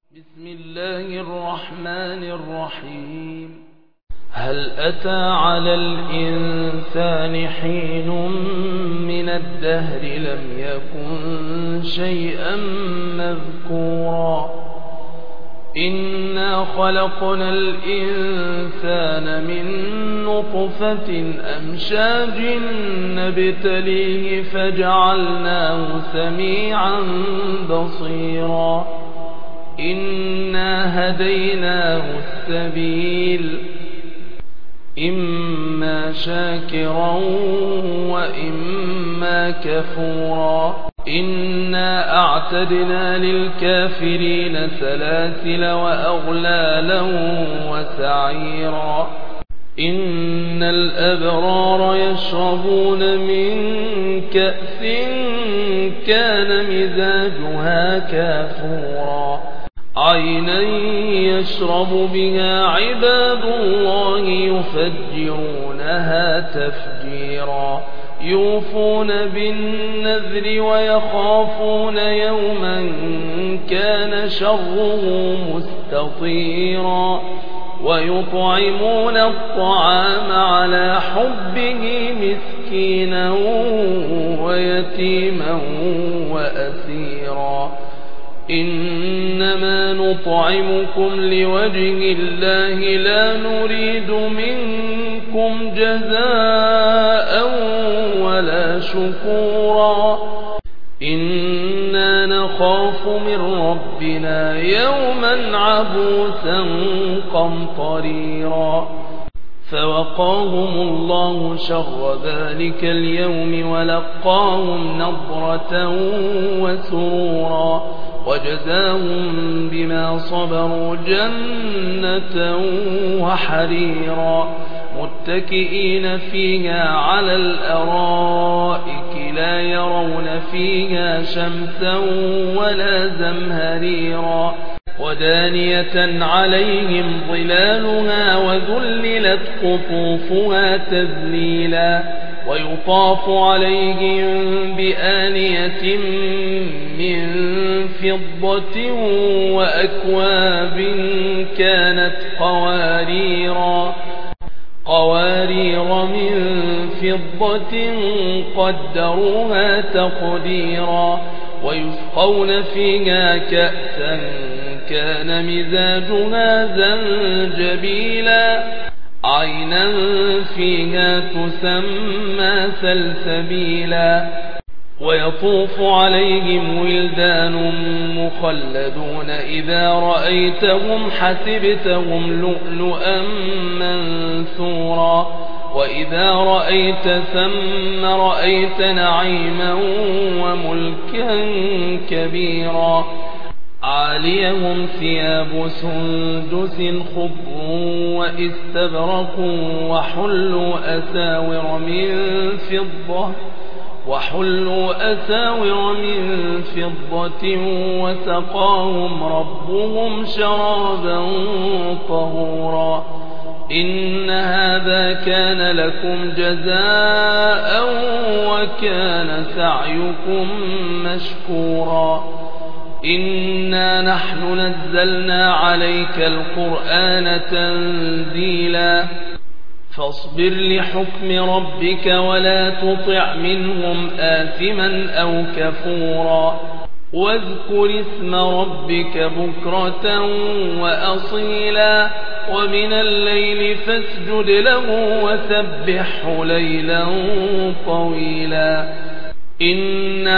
بسم الله الرحمن الرحيم. هل أتى على الإنسان حين من الدهر لم يكن شيئا مذكورا إنا خلقنا الإنسان من نطفة أمشاج نبتليه فجعلناه سميعا بصيرا إنا هديناه السبيل إما شاكرا وإما كفورا إنا أعتدنا للكافرين سلاسل وأغلالا وسعيرا إن الأبرار يشربون من كأس كان مزاجها كافورا عينا يشرب بها عباد الله يفجرونها تفجيرا يوفون بالنذر ويخافون يوما كان شره مستطيرا ويطعمون الطعام على حبه مسكينا ويتيما وأسيرا إنما نطعمكم لوجه الله لا نريد منكم جزاء ولا شكورا إنا نخاف من ربنا يوما عبوسا قمطريرا فوقاهم الله شر ذلك اليوم ولقاهم نضرة وسرورا وجزاهم بما صبروا جنة وحريرا متكئين فيها على الأرائك لا يرون فيها شمسا ولا زمهريرا ودانية عليهم ظلالها وذللت قطوفها تذليلا ويطاف عليهم بآنية من فضة وأكواب كانت قوارير من فضة قدروها تقديرا ويسقون فيها كأسا كان مزاجها زنجبيلا عينا فيها تسمى سلسبيلا ويطوف عليهم ولدان مخلدون إذا رأيتهم حسبتهم لؤلؤا منثورا وإذا رأيت ثم رأيت نعيما وملكا كبيرا عاليهم ثياب سندس خضر واستبرق وحلوا أساور من فضة وسقاهم ربهم شرابا طهورا إن هذا كان لكم جزاء وكان سعيكم مشكورا إنا نحن نزلنا عليك القرآن تنزيلا فاصبر لحكم ربك ولا تطع منهم آثما أو كفورا واذكر اسم ربك بكرة وأصيلا ومن الليل فاسجد له وسبحه ليلا طويلا إن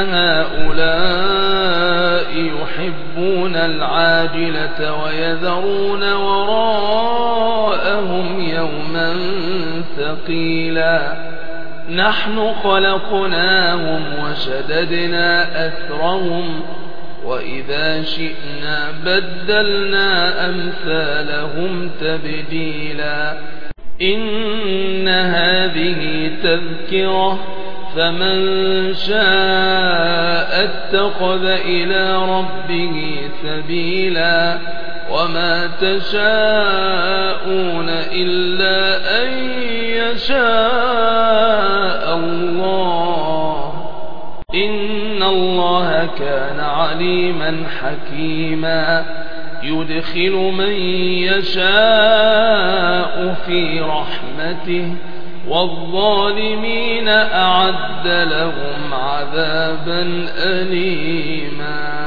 هؤلاء يحبون العاجلة ويذرون وراءهم يوما ثقيلا نحن خلقناهم وشددنا أسرهم وإذا شئنا بدلنا أمثالهم تبديلا إن هذه تذكرة فمن شاء اتخذ إلى ربه سبيلا وما تشاءون إلا أن يشاء الله إن الله كان عليما حكيما يدخل من يشاء في رحمته والظالمين أعد لهم عذابا أليما